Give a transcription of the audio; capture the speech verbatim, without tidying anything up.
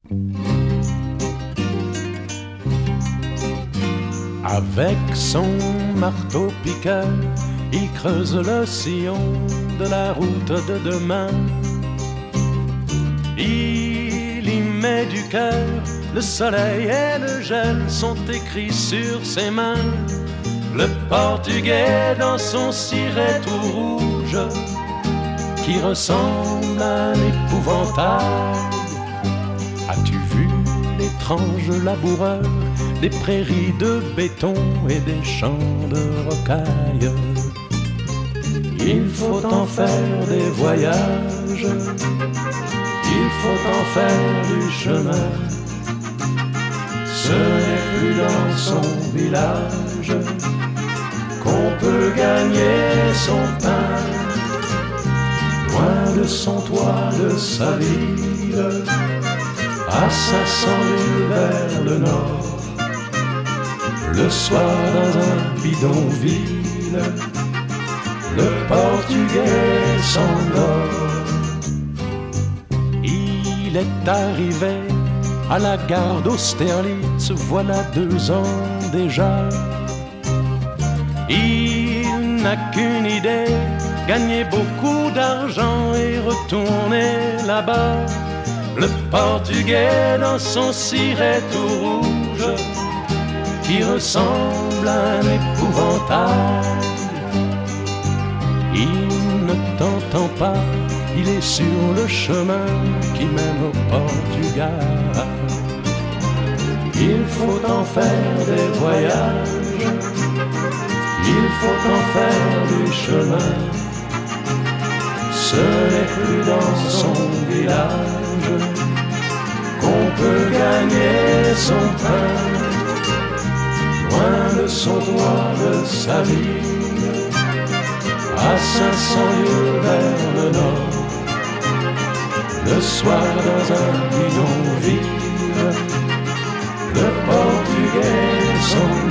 Avec son marteau-piqueur, il creuse le sillon de la route de demain. Il y met du cœur, le soleil et le gel sont écrits sur ses mains. Le portugais dans son ciré tout rouge, qui ressemble à un épouvantail. As-tu vu l'étrange laboureur des prairies de béton et des champs de rocailles? Il faut en faire des voyages, il faut en faire du chemin. Ce n'est plus dans son village qu'on peut gagner son pain. Loin de son toit, de sa ville, à cinq cents milles vers le nord. Le soir dans un bidonville, le portugais s'endort. Il est arrivé à la gare d'Austerlitz, voilà deux ans déjà. Il n'a qu'une idée, gagner beaucoup d'argent et retourner là-bas. Le portugais dans son ciré tout rouge, qui ressemble à un épouvantail. Il ne t'entend pas, il est sur le chemin qui mène au Portugal. Il faut en faire des voyages, il faut en faire du chemin. Ce n'est plus dans son village qu'on peut gagner son pain. Loin de son toit, de sa ville, à cinq cents lieues vers le nord. Le soir dans un bidonville, le portugais s'en